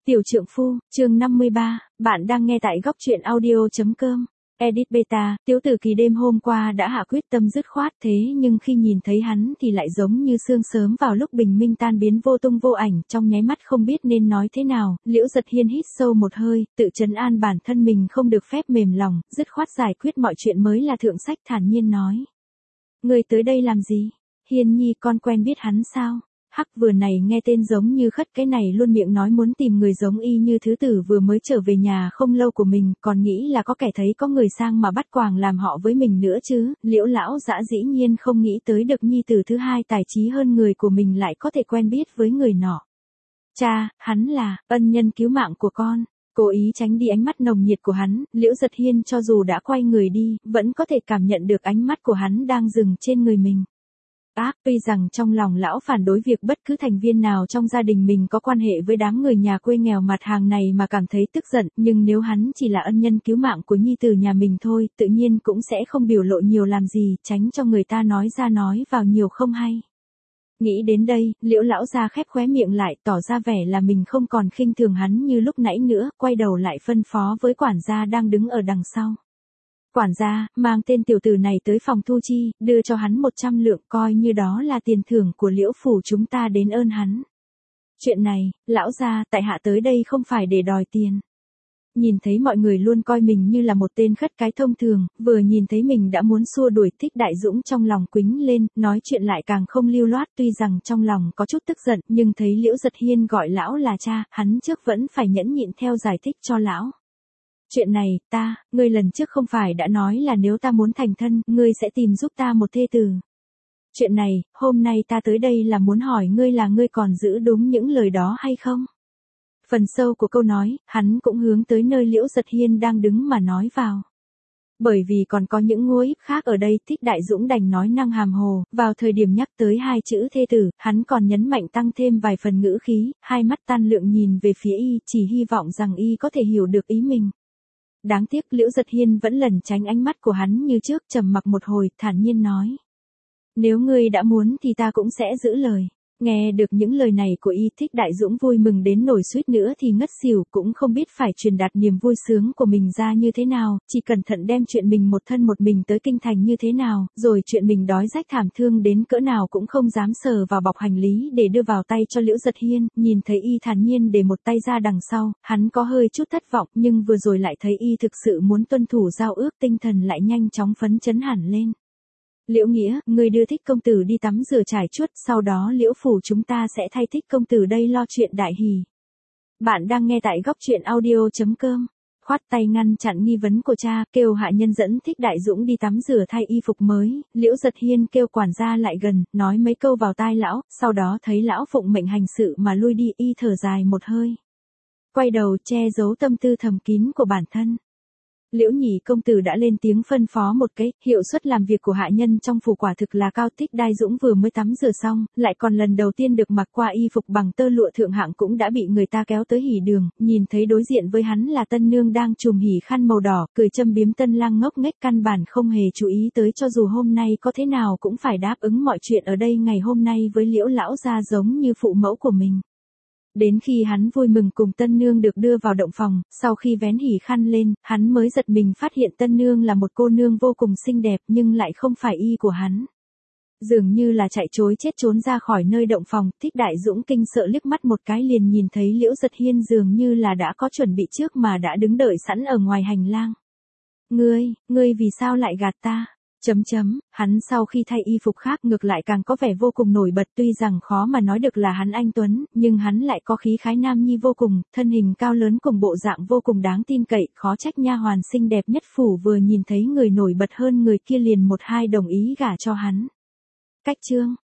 Tiểu trượng phu, chương 53, bạn đang nghe tại góc truyện audio.com. Edit beta, Tiếu Tử Kỳ đêm hôm qua đã hạ quyết tâm dứt khoát thế nhưng khi nhìn thấy hắn thì lại giống như sương sớm vào lúc bình minh tan biến vô tung vô ảnh, trong nháy mắt không biết nên nói thế nào. Liễu Giật Hiên hít sâu một hơi, tự trấn an bản thân mình không được phép mềm lòng, dứt khoát giải quyết mọi chuyện mới là thượng sách, thản nhiên nói. Người tới đây làm gì? Hiên nhi, con quen biết hắn sao? Hắc vừa này nghe tên giống như khất cái này luôn miệng nói muốn tìm người giống y như thứ tử vừa mới trở về nhà không lâu của mình, còn nghĩ là có kẻ thấy có người sang mà bắt quàng làm họ với mình nữa chứ. Liễu lão dã dĩ nhiên không nghĩ tới được nhi tử thứ hai tài trí hơn người của mình lại có thể quen biết với người nọ. Cha, hắn là ân nhân cứu mạng của con. Cố ý tránh đi ánh mắt nồng nhiệt của hắn, Liễu Giật Hiên cho dù đã quay người đi, vẫn có thể cảm nhận được ánh mắt của hắn đang dừng trên người mình. Tuy rằng trong lòng lão phản đối việc bất cứ thành viên nào trong gia đình mình có quan hệ với đám người nhà quê nghèo mặt hàng này mà cảm thấy tức giận, nhưng nếu hắn chỉ là ân nhân cứu mạng của nhi tử nhà mình thôi, tự nhiên cũng sẽ không biểu lộ nhiều làm gì, tránh cho người ta nói ra nói vào nhiều không hay. Nghĩ đến đây, Liễu lão gia khép khóe miệng lại, tỏ ra vẻ là mình không còn khinh thường hắn như lúc nãy nữa, quay đầu lại phân phó với quản gia đang đứng ở đằng sau. Quản gia, mang tên tiểu tử này tới phòng thu chi, đưa cho hắn 100 lượng, coi như đó là tiền thưởng của Liễu phủ chúng ta đến ơn hắn. Chuyện này, lão gia, tại hạ tới đây không phải để đòi tiền. Nhìn thấy mọi người luôn coi mình như là một tên khất cái thông thường, vừa nhìn thấy mình đã muốn xua đuổi Thích Đại Dũng trong lòng quĩnh lên, nói chuyện lại càng không lưu loát, tuy rằng trong lòng có chút tức giận, nhưng thấy Liễu Giật Hiên gọi lão là cha, hắn trước vẫn phải nhẫn nhịn theo giải thích cho lão. Chuyện này, ngươi lần trước không phải đã nói là nếu ta muốn thành thân, ngươi sẽ tìm giúp ta một thê tử. Chuyện này, hôm nay ta tới đây là muốn hỏi ngươi là ngươi còn giữ đúng những lời đó hay không? Phần sâu của câu nói, hắn cũng hướng tới nơi Liễu Giật Hiên đang đứng mà nói vào. Bởi vì còn có những ngôi íp khác ở đây, Thích Đại Dũng đành nói năng hàm hồ, vào thời điểm nhắc tới hai chữ thê tử, hắn còn nhấn mạnh tăng thêm vài phần ngữ khí, hai mắt tan lượng nhìn về phía y, chỉ hy vọng rằng y có thể hiểu được ý mình. Đáng tiếc Liễu Giật Hiên vẫn lẩn tránh ánh mắt của hắn như trước, trầm mặc một hồi, thản nhiên nói. Nếu ngươi đã muốn thì ta cũng sẽ giữ lời. Nghe được những lời này của y, Thích Đại Dũng vui mừng đến nổi suýt nữa thì ngất xỉu, cũng không biết phải truyền đạt niềm vui sướng của mình ra như thế nào, chỉ cẩn thận đem chuyện mình một thân một mình tới kinh thành như thế nào, rồi chuyện mình đói rách thảm thương đến cỡ nào cũng không dám sờ vào bọc hành lý để đưa vào tay cho Liễu Giật Hiên. Nhìn thấy y thản nhiên để một tay ra đằng sau, hắn có hơi chút thất vọng, nhưng vừa rồi lại thấy y thực sự muốn tuân thủ giao ước, tinh thần lại nhanh chóng phấn chấn hẳn lên. Liễu Nghĩa, người đưa Thích công tử đi tắm rửa trải chuốt, sau đó Liễu phủ chúng ta sẽ thay Thích công tử đây lo chuyện đại hỷ. Bạn đang nghe tại góc truyện audio.com. Khoát tay ngăn chặn nghi vấn của cha, kêu hạ nhân dẫn Thích Đại Dũng đi tắm rửa thay y phục mới. Liễu Giật Hiên kêu quản gia lại gần, nói mấy câu vào tai lão, sau đó thấy lão phụng mệnh hành sự mà lui đi, y thở dài một hơi. Quay đầu che giấu tâm tư thầm kín của bản thân. Liễu nhị công tử đã lên tiếng phân phó một cái, hiệu suất làm việc của hạ nhân trong phủ quả thực là cao. Thích Đại Dũng vừa mới tắm rửa xong, lại còn lần đầu tiên được mặc qua y phục bằng tơ lụa thượng hạng cũng đã bị người ta kéo tới hỉ đường, nhìn thấy đối diện với hắn là tân nương đang trùm hỉ khăn màu đỏ, cười châm biếm tân lang ngốc nghếch căn bản không hề chú ý tới cho dù hôm nay có thế nào cũng phải đáp ứng mọi chuyện ở đây ngày hôm nay với Liễu lão gia giống như phụ mẫu của mình. Đến khi hắn vui mừng cùng tân nương được đưa vào động phòng, sau khi vén hỉ khăn lên, hắn mới giật mình phát hiện tân nương là một cô nương vô cùng xinh đẹp nhưng lại không phải y của hắn. Dường như là chạy chối chết trốn ra khỏi nơi động phòng, Thích Đại Dũng kinh sợ liếc mắt một cái liền nhìn thấy Liễu Giật Hiên dường như là đã có chuẩn bị trước mà đã đứng đợi sẵn ở ngoài hành lang. Ngươi vì sao lại gạt ta? Hắn sau khi thay y phục khác ngược lại càng có vẻ vô cùng nổi bật, tuy rằng khó mà nói được là hắn anh tuấn, nhưng hắn lại có khí khái nam nhi vô cùng, thân hình cao lớn cùng bộ dạng vô cùng đáng tin cậy, khó trách nha hoàn xinh đẹp nhất phủ vừa nhìn thấy người nổi bật hơn người kia liền một hai đồng ý gả cho hắn. Cách chương